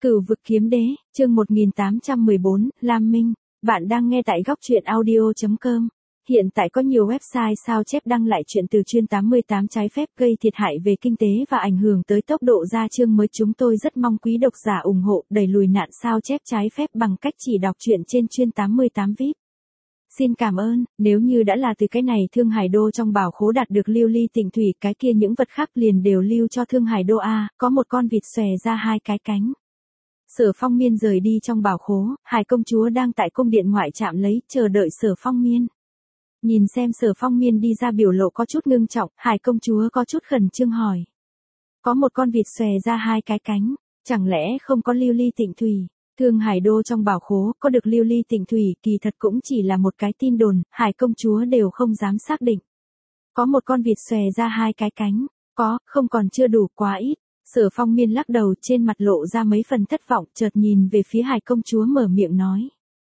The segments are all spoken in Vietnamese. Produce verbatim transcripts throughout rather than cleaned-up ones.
Cửu vực kiếm đế, chương một nghìn tám trăm mười bốn, Lam Minh. Bạn đang nghe tại góc truyện audio chấm com. Hiện tại có nhiều website sao chép đăng lại chuyện từ chuyên tám mươi tám trái phép gây thiệt hại về kinh tế và ảnh hưởng tới tốc độ ra chương mới. Chúng tôi rất mong quý độc giả ủng hộ đẩy lùi nạn sao chép trái phép bằng cách chỉ đọc truyện trên chuyên tám mươi tám vi ai pi. Xin cảm ơn. Nếu như đã là từ cái này Thương Hải Đô trong bảo khố đạt được lưu ly tịnh thủy, cái kia những vật khác liền đều lưu cho Thương Hải Đô a. Có một con vịt xòe ra hai cái cánh. Sở Phong Miên rời đi trong bảo khố, Hải công chúa đang tại cung điện ngoại trạm lấy, chờ đợi Sở Phong Miên. Nhìn xem Sở Phong Miên đi ra biểu lộ có chút ngưng trọng, Hải công chúa có chút khẩn trương hỏi. Có một con vịt xòe ra hai cái cánh, chẳng lẽ không có lưu ly tịnh thủy? Thương Hải Đô trong bảo khố có được lưu ly tịnh thủy, kỳ thật cũng chỉ là một cái tin đồn, Hải công chúa đều không dám xác định. Có một con vịt xòe ra hai cái cánh, có, không còn chưa đủ, quá ít. Sở Phong Miên lắc đầu, trên mặt lộ ra mấy phần thất vọng, chợt nhìn về phía Hải công chúa mở miệng nói.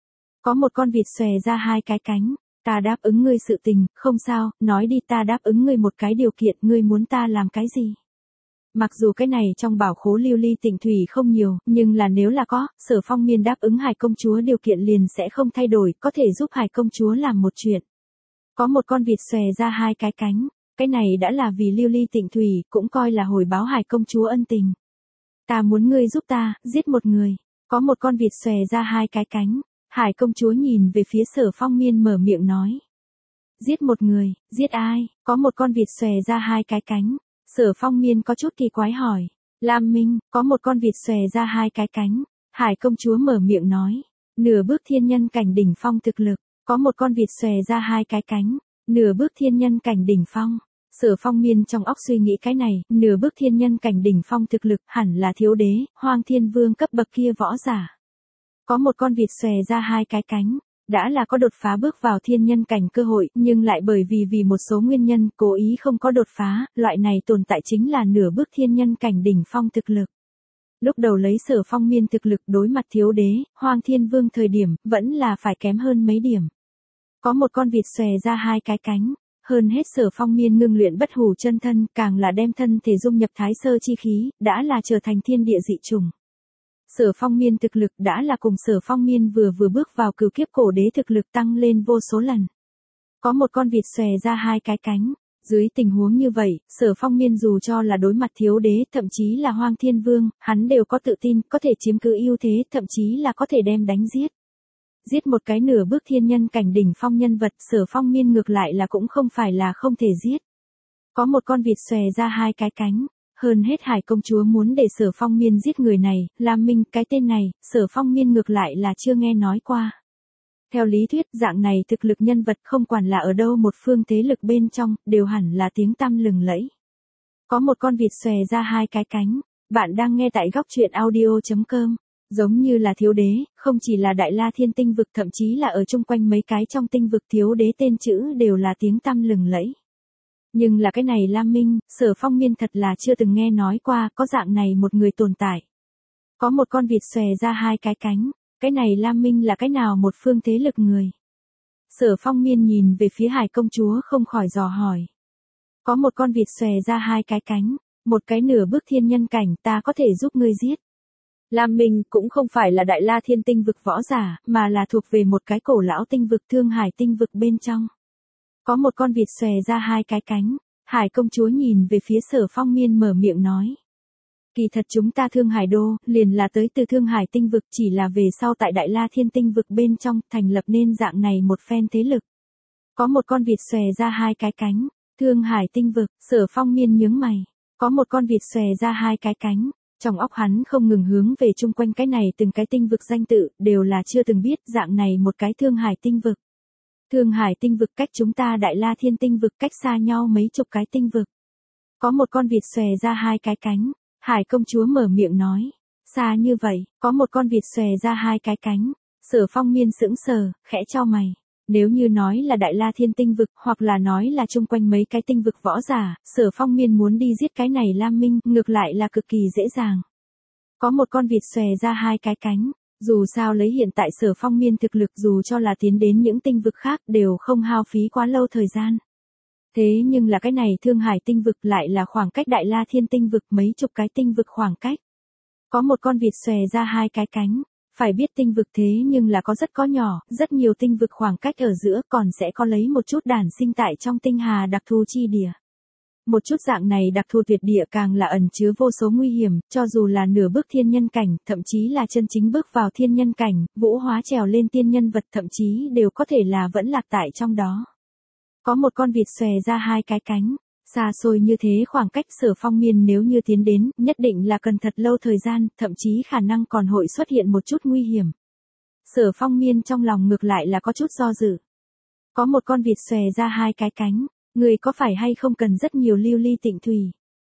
Có một con vịt xòe ra hai cái cánh, ta đáp ứng ngươi sự tình, không sao, nói đi, ta đáp ứng ngươi một cái điều kiện, ngươi muốn ta làm cái gì? Mặc dù cái này trong bảo khố lưu ly tịnh thủy không nhiều, nhưng là nếu là có, Sở Phong Miên đáp ứng Hải công chúa điều kiện liền sẽ không thay đổi, có thể giúp Hải công chúa làm một chuyện. Có một con vịt xòe ra hai cái cánh. Cái này đã là vì lưu ly tịnh thủy, cũng coi là hồi báo Hải công chúa ân tình. Ta muốn ngươi giúp ta, giết một người. Có một con vịt xòe ra hai cái cánh. Hải công chúa nhìn về phía Sở Phong Miên mở miệng nói. Giết một người, giết ai? Có một con vịt xòe ra hai cái cánh. Sở Phong Miên có chút kỳ quái hỏi. Lam Minh, có một con vịt xòe ra hai cái cánh. Hải công chúa mở miệng nói. Nửa bước thiên nhân cảnh đỉnh phong thực lực. Có một con vịt xòe ra hai cái cánh. Nửa bước thiên nhân cảnh đỉnh phong. Sở Phong Miên trong óc suy nghĩ cái này, nửa bước thiên nhân cảnh đỉnh phong thực lực hẳn là thiếu đế, Hoang Thiên Vương cấp bậc kia võ giả. Có một con vịt xòe ra hai cái cánh, đã là có đột phá bước vào thiên nhân cảnh cơ hội, nhưng lại bởi vì vì một số nguyên nhân cố ý không có đột phá, loại này tồn tại chính là nửa bước thiên nhân cảnh đỉnh phong thực lực. Lúc đầu lấy Sở Phong Miên thực lực đối mặt thiếu đế, Hoang Thiên Vương thời điểm, vẫn là phải kém hơn mấy điểm. Có một con vịt xòe ra hai cái cánh. Hơn hết Sở Phong Miên ngưng luyện bất hủ chân thân, càng là đem thân thể dung nhập thái sơ chi khí, đã là trở thành thiên địa dị trùng. Sở Phong Miên thực lực đã là cùng Sở Phong Miên vừa vừa bước vào cửu kiếp cổ đế thực lực tăng lên vô số lần. Có một con vịt xòe ra hai cái cánh. Dưới tình huống như vậy, Sở Phong Miên dù cho là đối mặt thiếu đế, thậm chí là Hoang Thiên Vương, hắn đều có tự tin, có thể chiếm cứ ưu thế, thậm chí là có thể đem đánh giết. Giết một cái nửa bước thiên nhân cảnh đỉnh phong nhân vật, Sở Phong Miên ngược lại là cũng không phải là không thể giết. Có một con vịt xòe ra hai cái cánh. Hơn hết Hải công chúa muốn để Sở Phong Miên giết người này, Lam Minh, cái tên này, Sở Phong Miên ngược lại là chưa nghe nói qua. Theo lý thuyết, dạng này thực lực nhân vật không quản là ở đâu một phương thế lực bên trong, đều hẳn là tiếng tăm lừng lẫy. Có một con vịt xòe ra hai cái cánh. Bạn đang nghe tại góc truyện audio chấm com. Giống như là thiếu đế, không chỉ là Đại La Thiên tinh vực, thậm chí là ở chung quanh mấy cái trong tinh vực thiếu đế tên chữ đều là tiếng tăm lừng lẫy. Nhưng là cái này Lam Minh, Sở Phong Miên thật là chưa từng nghe nói qua, có dạng này một người tồn tại. Có một con vịt xòe ra hai cái cánh, cái này Lam Minh là cái nào một phương thế lực người? Sở Phong Miên nhìn về phía Hải công chúa không khỏi dò hỏi. Có một con vịt xòe ra hai cái cánh, một cái nửa bước thiên nhân cảnh, ta có thể giúp ngươi giết. Lam Minh cũng không phải là Đại La Thiên tinh vực võ giả, mà là thuộc về một cái cổ lão tinh vực Thương Hải tinh vực bên trong. Có một con vịt xòe ra hai cái cánh, Hải công chúa nhìn về phía Sở Phong Miên mở miệng nói. Kỳ thật chúng ta Thương Hải Đô, liền là tới từ Thương Hải tinh vực, chỉ là về sau tại Đại La Thiên tinh vực bên trong, thành lập nên dạng này một phen thế lực. Có một con vịt xòe ra hai cái cánh, Thương Hải tinh vực, Sở Phong Miên nhướng mày. Có một con vịt xòe ra hai cái cánh. Trong óc hắn không ngừng hướng về chung quanh cái này từng cái tinh vực danh tự, đều là chưa từng biết dạng này một cái Thương Hải tinh vực. Thương Hải tinh vực cách chúng ta Đại La Thiên tinh vực cách xa nhau mấy chục cái tinh vực. Có một con vịt xòe ra hai cái cánh, Hải công chúa mở miệng nói. Xa như vậy, có một con vịt xòe ra hai cái cánh. Sở Phong Miên sững sờ, khẽ chau mày. Nếu như nói là Đại La Thiên tinh vực, hoặc là nói là chung quanh mấy cái tinh vực võ giả, Sở Phong Miên muốn đi giết cái này Lam Minh, ngược lại là cực kỳ dễ dàng. Có một con vịt xòe ra hai cái cánh, dù sao lấy hiện tại Sở Phong Miên thực lực, dù cho là tiến đến những tinh vực khác đều không hao phí quá lâu thời gian. Thế nhưng là cái này Thương Hải tinh vực lại là khoảng cách Đại La Thiên tinh vực mấy chục cái tinh vực khoảng cách. Có một con vịt xòe ra hai cái cánh. Phải biết tinh vực thế nhưng là có rất có nhỏ, rất nhiều tinh vực khoảng cách ở giữa còn sẽ có lấy một chút đản sinh tại trong tinh hà đặc thù chi địa. Một chút dạng này đặc thù tuyệt địa càng là ẩn chứa vô số nguy hiểm, cho dù là nửa bước thiên nhân cảnh, thậm chí là chân chính bước vào thiên nhân cảnh, vũ hóa trèo lên tiên nhân vật thậm chí đều có thể là vẫn lạc tại trong đó. Có một con vịt xòe ra hai cái cánh. Xa xôi như thế khoảng cách Sở Phong Miên nếu như tiến đến, nhất định là cần thật lâu thời gian, thậm chí khả năng còn hội xuất hiện một chút nguy hiểm. Sở Phong Miên trong lòng ngược lại là có chút do dự. Có một con vịt xòe ra hai cái cánh, người có phải hay không cần rất nhiều lưu ly tịnh thủy?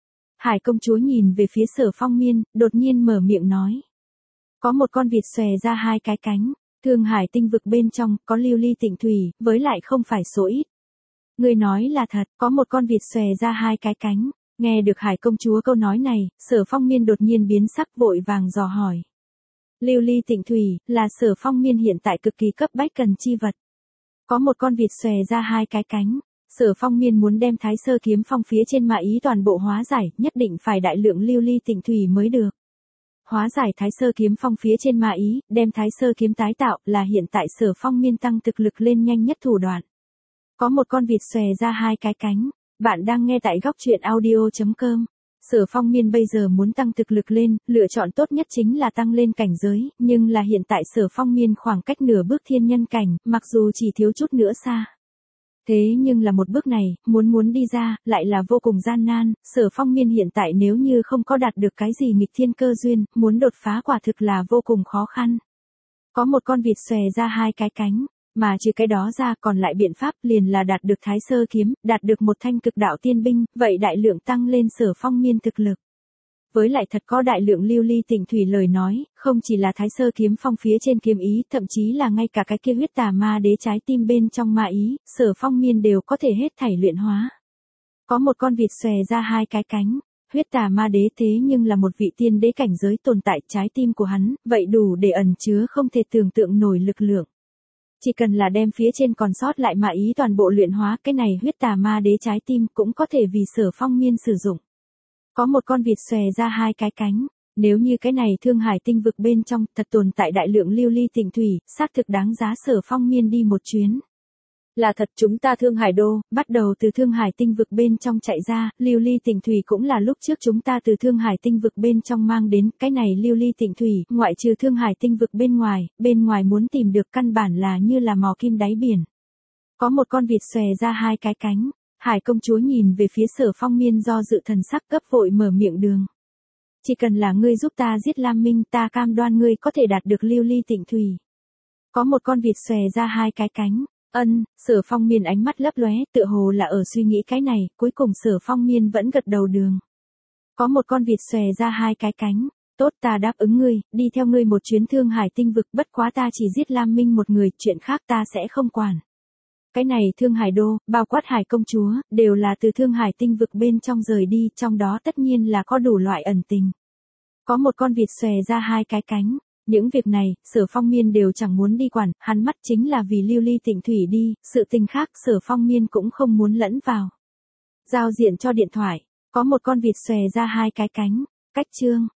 Hải công chúa nhìn về phía Sở Phong Miên, đột nhiên mở miệng nói. Có một con vịt xòe ra hai cái cánh, Thương Hải tinh vực bên trong có lưu ly tịnh thủy, với lại không phải số ít. Người nói là thật, có một con vịt xòe ra hai cái cánh. Nghe được Hải công chúa câu nói này, Sở Phong Miên đột nhiên biến sắc vội vàng dò hỏi. Lưu ly tịnh thủy, là Sở Phong Miên hiện tại cực kỳ cấp bách cần chi vật. Có một con vịt xòe ra hai cái cánh. Sở Phong Miên muốn đem Thái Sơ kiếm phong phía trên mã ý toàn bộ hóa giải, nhất định phải đại lượng lưu ly tịnh thủy mới được. Hóa giải Thái Sơ kiếm phong phía trên mã ý, đem Thái Sơ kiếm tái tạo là hiện tại Sở Phong Miên tăng thực lực lên nhanh nhất thủ đoạn. Có một con vịt xòe ra hai cái cánh. Bạn đang nghe tại góc truyện audio chấm com. Sở Phong Miên bây giờ muốn tăng thực lực lên, lựa chọn tốt nhất chính là tăng lên cảnh giới, nhưng là hiện tại Sở Phong Miên khoảng cách nửa bước thiên nhân cảnh, mặc dù chỉ thiếu chút nữa xa. Thế nhưng là một bước này, muốn muốn đi ra, lại là vô cùng gian nan, Sở Phong Miên hiện tại nếu như không có đạt được cái gì nghịch thiên cơ duyên, muốn đột phá quả thực là vô cùng khó khăn. Có một con vịt xòe ra hai cái cánh. Mà trừ cái đó ra còn lại biện pháp liền là đạt được Thái Sơ kiếm, đạt được một thanh cực đạo tiên binh, vậy đại lượng tăng lên Sở Phong Miên thực lực. Với lại thật có đại lượng lưu ly tịnh thủy lời nói, không chỉ là Thái Sơ kiếm phong phía trên kiếm ý, thậm chí là ngay cả cái kia huyết tà ma đế trái tim bên trong ma ý, Sở Phong Miên đều có thể hết thảy luyện hóa. Có một con vịt xòe ra hai cái cánh. Huyết tà ma đế thế nhưng là một vị tiên đế cảnh giới tồn tại trái tim của hắn, vậy đủ để ẩn chứa không thể tưởng tượng nổi lực lượng. Chỉ cần là đem phía trên còn sót lại mà ý toàn bộ luyện hóa, cái này huyết tà ma đế trái tim cũng có thể vì Sở Phong Miên sử dụng. Có một con vịt xòe ra hai cái cánh. Nếu như cái này Thương Hải tinh vực bên trong thật tồn tại đại lượng lưu ly tịnh thủy, xác thực đáng giá Sở Phong Miên đi một chuyến. Là thật, chúng ta Thương Hải đô, bắt đầu từ Thương Hải tinh vực bên trong chạy ra, lưu ly tịnh thủy cũng là lúc trước chúng ta từ Thương Hải tinh vực bên trong mang đến, cái này lưu ly tịnh thủy, ngoại trừ Thương Hải tinh vực bên ngoài, bên ngoài muốn tìm được căn bản là như là mò kim đáy biển. Có một con vịt xòe ra hai cái cánh. Hải công chúa nhìn về phía Sở Phong Miên do dự thần sắc cấp vội mở miệng đường. Chỉ cần là ngươi giúp ta giết Lam Minh, ta cam đoan ngươi có thể đạt được lưu ly tịnh thủy. Có một con vịt xòe ra hai cái cánh. Ân, Sở Phong Miên ánh mắt lấp lóe, tựa hồ là ở suy nghĩ cái này, cuối cùng Sở Phong Miên vẫn gật đầu đường. Có một con vịt xòe ra hai cái cánh. Tốt, ta đáp ứng ngươi, đi theo ngươi một chuyến Thương Hải tinh vực, bất quá ta chỉ giết Lam Minh một người, chuyện khác ta sẽ không quản. Cái này Thương Hải đô, bao quát Hải công chúa, đều là từ Thương Hải tinh vực bên trong rời đi, trong đó tất nhiên là có đủ loại ẩn tình. Có một con vịt xòe ra hai cái cánh. Những việc này, Sở Phong Miên đều chẳng muốn đi quản, hắn mắt chính là vì lưu ly tịnh thủy đi, sự tình khác Sở Phong Miên cũng không muốn lẫn vào. Giao diện cho điện thoại, có một con vịt xòe ra hai cái cánh. Cách chương.